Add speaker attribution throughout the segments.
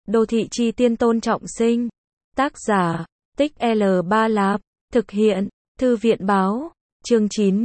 Speaker 1: Đô thị chi tiên Tôn Trọng Sinh. Tác giả, Tích L3 Lạp. Thực hiện, Thư viện báo. Chương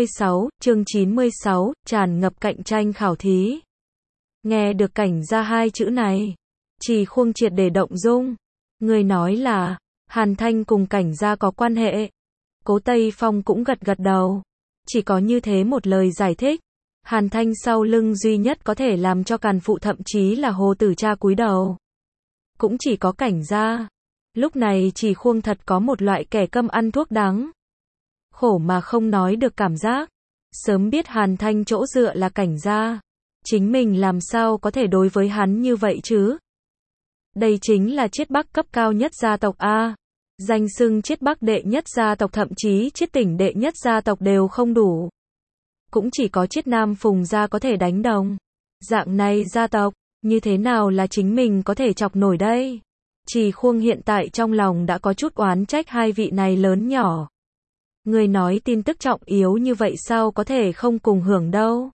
Speaker 1: 96, tràn ngập cạnh tranh khảo thí. Nghe được cảnh gia hai chữ này, Trì Khuông triệt để động dung. Người nói là, Hàn Thanh cùng cảnh gia có quan hệ. Cố Tây Phong cũng gật gật đầu. Chỉ có như thế một lời giải thích. Hàn Thanh sau lưng duy nhất có thể làm cho Càn Phụ thậm chí là Hồ Tử Cha cúi đầu. Cũng chỉ có cảnh gia. Lúc này Trì Khuông thật có một loại kẻ câm ăn thuốc đắng. Khổ mà không nói được cảm giác. Sớm biết Hàn Thanh chỗ dựa là cảnh gia. Chính mình làm sao có thể đối với hắn như vậy chứ? Đây chính là Chiết Bắc cấp cao nhất gia tộc A. Danh xưng Chiết Bắc đệ nhất gia tộc, thậm chí Chiết tỉnh đệ nhất gia tộc đều không đủ. Cũng chỉ có Chiết Nam Phùng gia có thể đánh đồng. Dạng này gia tộc, như thế nào là chính mình có thể chọc nổi đây? Trì Khuông hiện tại trong lòng đã có chút oán trách hai vị này lớn nhỏ. Người nói tin tức trọng yếu như vậy sao có thể không cùng hưởng đâu?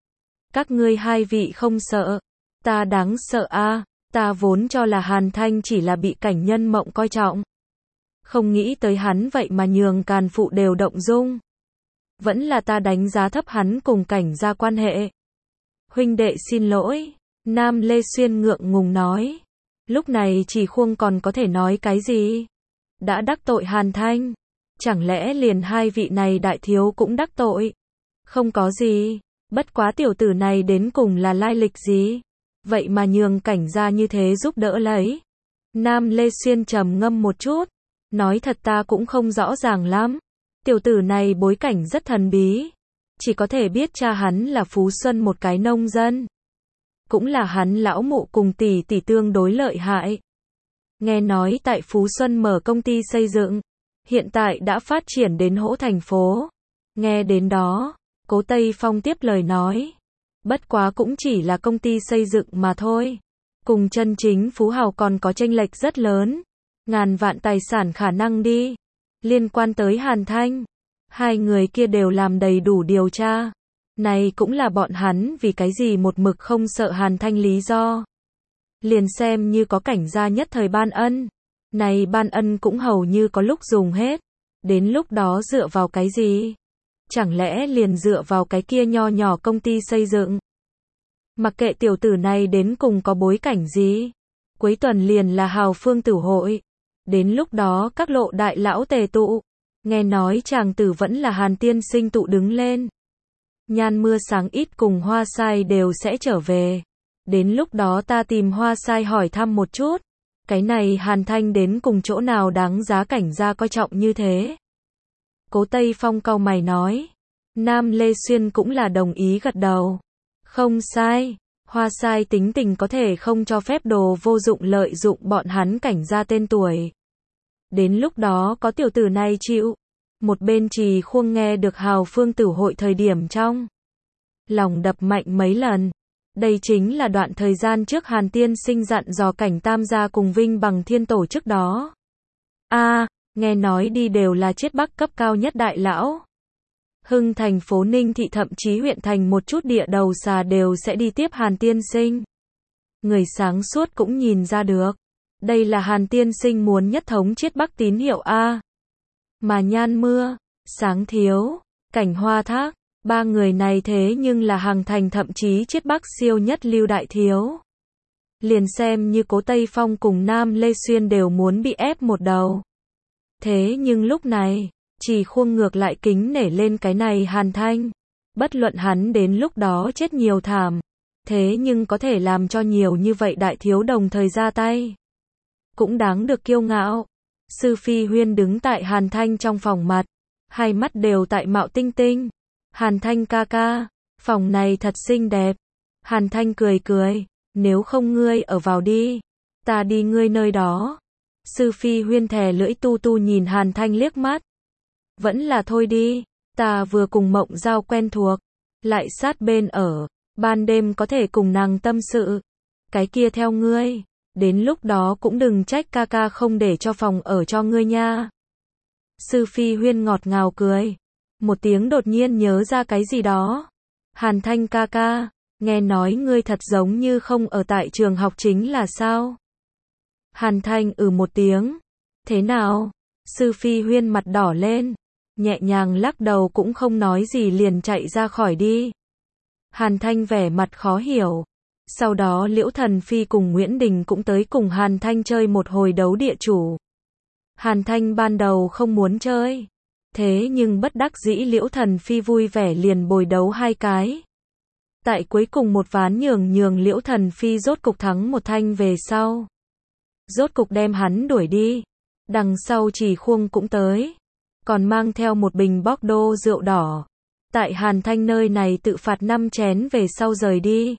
Speaker 1: Các ngươi hai vị không sợ? Ta đáng sợ a, ta vốn cho là Hàn Thanh chỉ là bị cảnh nhân mộng coi trọng. Không nghĩ tới hắn vậy mà nhường Càn Phụ đều động dung. Vẫn là ta đánh giá thấp hắn cùng cảnh gia quan hệ. Huynh đệ xin lỗi, Nam Lê Xuyên ngượng ngùng nói. Lúc này Trì Khuông còn có thể nói cái gì? Đã đắc tội Hàn Thanh, chẳng lẽ liền hai vị này đại thiếu cũng đắc tội? Không có gì, bất quá tiểu tử này đến cùng là lai lịch gì? Vậy mà nhường cảnh gia như thế giúp đỡ lấy. Nam Lê Xuyên trầm ngâm một chút, nói thật ta cũng không rõ ràng lắm. Tiểu tử này bối cảnh rất thần bí. Chỉ có thể biết cha hắn là Phú Xuân một cái nông dân. Cũng là hắn lão mụ cùng tỷ tỷ tương đối lợi hại. Nghe nói tại Phú Xuân mở công ty xây dựng. Hiện tại đã phát triển đến hỗ thành phố. Nghe đến đó, Cố Tây Phong tiếp lời nói. Bất quá cũng chỉ là công ty xây dựng mà thôi. Cùng chân chính phú hào còn có chênh lệch rất lớn. Ngàn vạn tài sản khả năng đi. Liên quan tới Hàn Thanh, hai người kia đều làm đầy đủ điều tra. Này cũng là bọn hắn vì cái gì một mực không sợ Hàn Thanh lý do. Liền xem như có cảnh gia nhất thời ban ân. Này ban ân cũng hầu như có lúc dùng hết. Đến lúc đó dựa vào cái gì? Chẳng lẽ liền dựa vào cái kia nho nhỏ công ty xây dựng? Mặc kệ tiểu tử này đến cùng có bối cảnh gì. Cuối tuần liền là hào phương tử hội. Đến lúc đó các lộ đại lão tề tụ. Nghe nói chàng tử vẫn là Hàn tiên sinh tụ đứng lên. Nhan Mưa Sáng ít cùng Hoa Sai đều sẽ trở về. Đến lúc đó ta tìm Hoa Sai hỏi thăm một chút. Cái này Hàn Thanh đến cùng chỗ nào đáng giá cảnh gia coi trọng như thế? Cố Tây Phong cau mày nói. Nam Lê Xuyên cũng là đồng ý gật đầu. Không sai, Hoa Sai tính tình có thể không cho phép đồ vô dụng lợi dụng bọn hắn cảnh gia tên tuổi. Đến lúc đó có tiểu tử này chịu. Một bên Trì Khuông nghe được hào phương tử hội thời điểm trong lòng đập mạnh mấy lần. Đây chính là đoạn thời gian trước Hàn tiên sinh dặn dò cảnh Tam gia cùng Vinh Bằng Thiên tổ chức đó. Nghe nói đi đều là Chiết Bắc cấp cao nhất đại lão. Hưng thành phố Ninh thị thậm chí huyện thành một chút địa đầu xà đều sẽ đi tiếp Hàn tiên sinh. Người sáng suốt cũng nhìn ra được. Đây là Hàn tiên sinh muốn nhất thống Chiết Bắc tín hiệu A. Mà Nhan Mưa, Sáng Thiếu, Cảnh Hoa Thác, ba người này thế nhưng là Hàng Thành thậm chí Chiết Bắc siêu nhất lưu đại thiếu. Liền xem như Cố Tây Phong cùng Nam Lê Xuyên đều muốn bị ép một đầu. Thế nhưng lúc này, Trì Khuông ngược lại kính nể lên cái này Hàn Thanh. Bất luận hắn đến lúc đó chết nhiều thảm. Thế nhưng có thể làm cho nhiều như vậy đại thiếu đồng thời ra tay. Cũng đáng được kiêu ngạo. Sư Phi Huyên đứng tại Hàn Thanh trong phòng mặt. Hai mắt đều tại mạo tinh tinh. Hàn Thanh ca ca, phòng này thật xinh đẹp. Hàn Thanh cười cười. Nếu không ngươi ở vào đi. Ta đi ngươi nơi đó. Sư Phi Huyên thè lưỡi tu tu nhìn Hàn Thanh liếc mắt. Vẫn là thôi đi. Ta vừa cùng Mộng Giao quen thuộc. Lại sát bên ở. Ban đêm có thể cùng nàng tâm sự. Cái kia theo ngươi. Đến lúc đó cũng đừng trách ca ca không để cho phòng ở cho ngươi nha. Sư Phi Huyên ngọt ngào cười. Một tiếng đột nhiên nhớ ra cái gì đó. Hàn Thanh ca ca, nghe nói ngươi thật giống như không ở tại trường học chính là sao? Hàn Thanh một tiếng. Thế nào? Sư Phi Huyên mặt đỏ lên, nhẹ nhàng lắc đầu cũng không nói gì liền chạy ra khỏi đi. Hàn Thanh vẻ mặt khó hiểu. Sau đó Liễu Thần Phi cùng Nguyễn Đình cũng tới cùng Hàn Thanh chơi một hồi đấu địa chủ. Hàn Thanh ban đầu không muốn chơi. Thế nhưng bất đắc dĩ Liễu Thần Phi vui vẻ liền bồi đấu 2 cái. Tại cuối cùng một ván nhường Liễu Thần Phi rốt cục thắng một thanh về sau. Rốt cục đem hắn đuổi đi. Đằng sau Chỉ Khuông cũng tới. Còn mang theo một bình Bordeaux rượu đỏ. Tại Hàn Thanh nơi này tự phạt 5 chén về sau rời đi.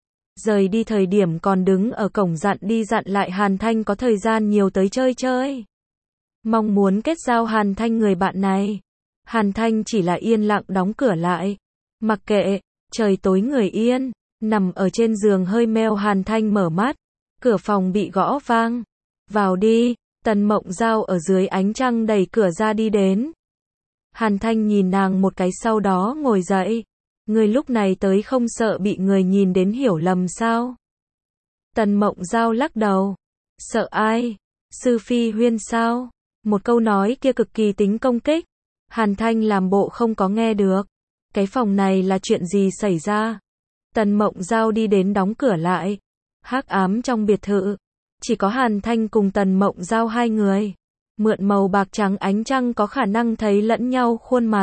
Speaker 1: Rời đi thời điểm còn đứng ở cổng dặn lại Hàn Thanh có thời gian nhiều tới chơi. Mong muốn kết giao Hàn Thanh người bạn này. Hàn Thanh chỉ là yên lặng đóng cửa lại. Mặc kệ, trời tối người yên, nằm ở trên giường hơi meo Hàn Thanh mở mắt. Cửa phòng bị gõ vang. Vào đi, Tần Mộng Giao ở dưới ánh trăng đẩy cửa ra đi đến. Hàn Thanh nhìn nàng một cái sau đó ngồi dậy. Người lúc này tới không sợ bị người nhìn đến hiểu lầm sao? Tần Mộng Giao lắc đầu. Sợ ai? Sư Phi Huyên sao? Một câu nói kia cực kỳ tính công kích. Hàn Thanh làm bộ không có nghe được. Cái phòng này là chuyện gì xảy ra? Tần Mộng Giao đi đến đóng cửa lại. Hắc ám trong biệt thự. Chỉ có Hàn Thanh cùng Tần Mộng Giao 2 người. Mượn màu bạc trắng ánh trăng có khả năng thấy lẫn nhau khuôn mặt.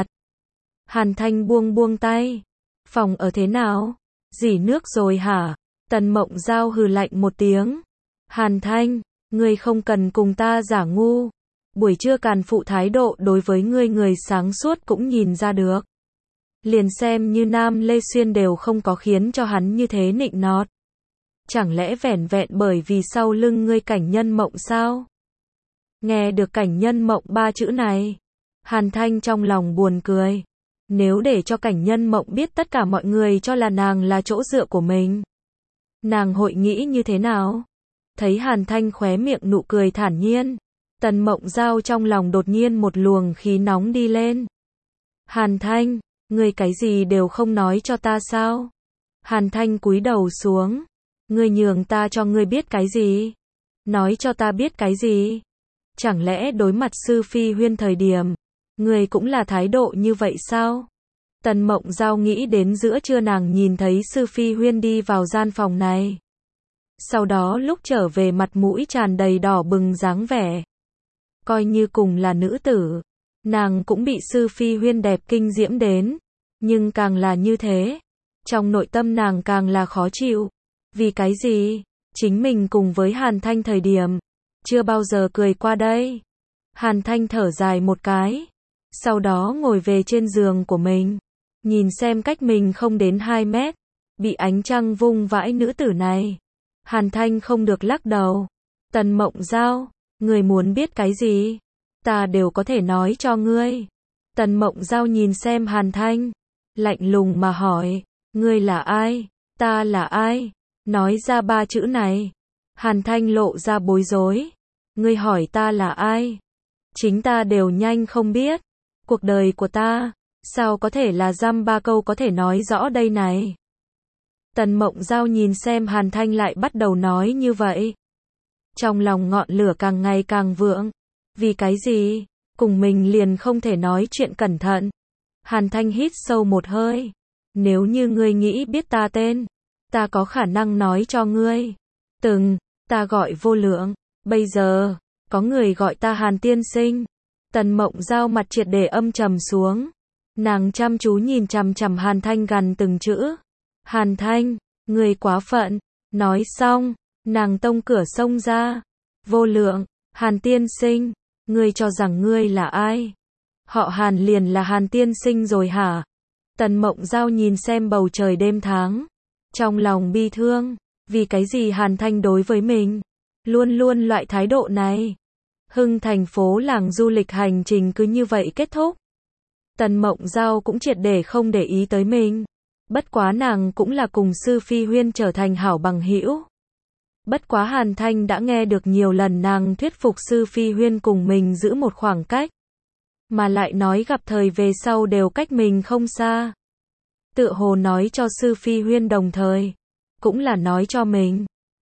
Speaker 1: Hàn Thanh buông tay. Phòng ở thế nào? Dỉ nước rồi hả? Tần Mộng Giao hừ lạnh một tiếng. Hàn Thanh, ngươi không cần cùng ta giả ngu. Buổi trưa càn phụ thái độ đối với ngươi người sáng suốt cũng nhìn ra được. Liền xem như Nam Lê Xuyên đều không có khiến cho hắn như thế nịnh nọt. Chẳng lẽ vẻn vẹn bởi vì sau lưng ngươi Cảnh Nhân Mộng sao? Nghe được Cảnh Nhân Mộng 3 chữ này, Hàn Thanh trong lòng buồn cười. Nếu để cho Cảnh Nhân Mộng biết tất cả mọi người cho là nàng là chỗ dựa của mình, nàng hội nghĩ như thế nào? Thấy Hàn Thanh khóe miệng nụ cười thản nhiên, Tần Mộng Giao trong lòng đột nhiên một luồng khí nóng đi lên. Hàn Thanh, ngươi cái gì đều không nói cho ta sao? Hàn Thanh cúi đầu xuống. Ngươi nhường ta cho ngươi biết cái gì? Nói cho ta biết cái gì? Chẳng lẽ đối mặt Sư Phi Huyên thời điểm, ngươi cũng là thái độ như vậy sao? Tần Mộng Giao nghĩ đến giữa trưa nàng nhìn thấy Sư Phi Huyên đi vào gian phòng này. Sau đó lúc trở về mặt mũi tràn đầy đỏ bừng dáng vẻ. Coi như cùng là nữ tử, nàng cũng bị Sư Phi Huyên đẹp kinh diễm đến. Nhưng càng là như thế, trong nội tâm nàng càng là khó chịu. Vì cái gì? Chính mình cùng với Hàn Thanh thời điểm, chưa bao giờ cười qua đây. Hàn Thanh thở dài một cái. Sau đó ngồi về trên giường của mình. Nhìn xem cách mình không đến 2 mét. Bị ánh trăng vung vãi nữ tử này. Hàn Thanh không được lắc đầu. Tần Mộng Giao, ngươi muốn biết cái gì? Ta đều có thể nói cho ngươi. Tần Mộng Giao nhìn xem Hàn Thanh. Lạnh lùng mà hỏi. Ngươi là ai? Ta là ai? Nói ra 3 chữ này. Hàn Thanh lộ ra bối rối. Ngươi hỏi ta là ai? Chính ta đều nhanh không biết. Cuộc đời của ta, sao có thể là dăm 3 câu có thể nói rõ đây này? Tần Mộng Giao nhìn xem Hàn Thanh lại bắt đầu nói như vậy. Trong lòng ngọn lửa càng ngày càng vượng. Vì cái gì? Cùng mình liền không thể nói chuyện cẩn thận. Hàn Thanh hít sâu một hơi. Nếu như ngươi nghĩ biết ta tên, ta có khả năng nói cho ngươi. Ta gọi Vô Lượng. Bây giờ, có người gọi ta Hàn tiên sinh. Tần Mộng Giao mặt triệt để âm trầm xuống. Nàng chăm chú nhìn chằm chằm Hàn Thanh gần từng chữ. Hàn Thanh, ngươi quá phận. Nói xong, nàng tông cửa xông ra. Vô Lượng, Hàn tiên sinh, ngươi cho rằng ngươi là ai? Họ Hàn liền là Hàn tiên sinh rồi hả? Tần Mộng Giao nhìn xem bầu trời đêm tháng. Trong lòng bi thương. Vì cái gì Hàn Thanh đối với mình luôn luôn loại thái độ này? Hưng thành phố làng du lịch hành trình cứ như vậy kết thúc. Tần Mộng Giao cũng triệt để không để ý tới mình. Bất quá nàng cũng là cùng Sư Phi Huyên trở thành hảo bằng hữu. Bất quá Hàn Thanh đã nghe được nhiều lần nàng thuyết phục Sư Phi Huyên cùng mình giữ một khoảng cách. Mà lại nói gặp thời về sau đều cách mình không xa. Tựa hồ nói cho Sư Phi Huyên đồng thời. Cũng là nói cho mình.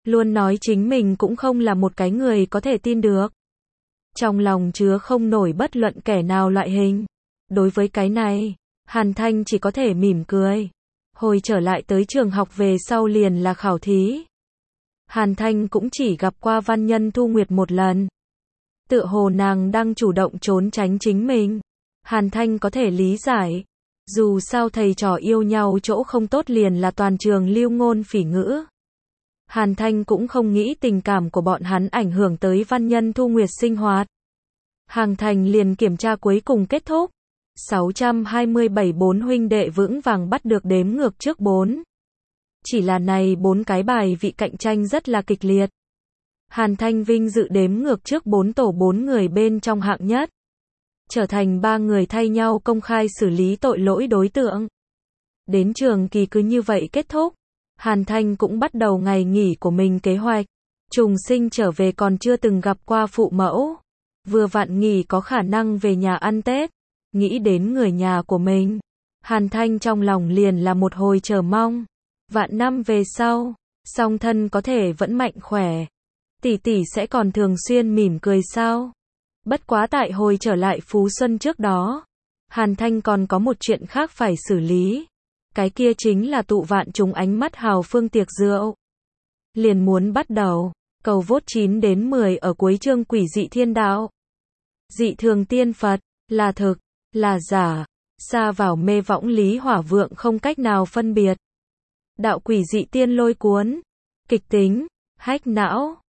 Speaker 1: luôn nói chính mình cũng không là một cái người có thể tin được. Trong lòng chứa không nổi bất luận kẻ nào loại hình. Đối với cái này, Hàn Thanh chỉ có thể mỉm cười. Hồi trở lại tới trường học về sau liền là khảo thí. Hàn Thanh cũng chỉ gặp qua Văn Nhân Thu Nguyệt một lần. Tựa hồ nàng đang chủ động trốn tránh chính mình. Hàn Thanh có thể lý giải. Dù sao thầy trò yêu nhau chỗ không tốt liền là toàn trường lưu ngôn phỉ ngữ. Hàn Thanh cũng không nghĩ tình cảm của bọn hắn ảnh hưởng tới Văn Nhân Thu Nguyệt sinh hoạt. Hàng Thành liền kiểm tra cuối cùng kết thúc. 627 4 huynh đệ vững vàng bắt được đếm ngược trước 4. Chỉ là này 4 cái bài vị cạnh tranh rất là kịch liệt. Hàn Thanh vinh dự đếm ngược trước 4 tổ 4 người bên trong hạng nhất. Trở thành 3 người thay nhau công khai xử lý tội lỗi đối tượng. Đến trường kỳ cứ như vậy kết thúc. Hàn Thanh cũng bắt đầu ngày nghỉ của mình kế hoạch. Trùng sinh trở về còn chưa từng gặp qua phụ mẫu. Vừa vặn nghỉ có khả năng về nhà ăn Tết. Nghĩ đến người nhà của mình. Hàn Thanh trong lòng liền là một hồi chờ mong. Vạn năm về sau, song thân có thể vẫn mạnh khỏe. Tỷ tỷ sẽ còn thường xuyên mỉm cười sao? Bất quá tại hồi trở lại Phú Xuân trước đó. Hàn Thanh còn có một chuyện khác phải xử lý. Cái kia chính là tụ vạn chúng ánh mắt hào phương tiệc rượu. Liền muốn bắt đầu. Cầu vote 9 đến 10 ở cuối chương Quỷ Dị Thiên Đạo. Dị thường tiên Phật, là thực, là giả, xa vào mê võng lý hỏa vượng không cách nào phân biệt. Đạo quỷ dị tiên lôi cuốn, kịch tính, hách não,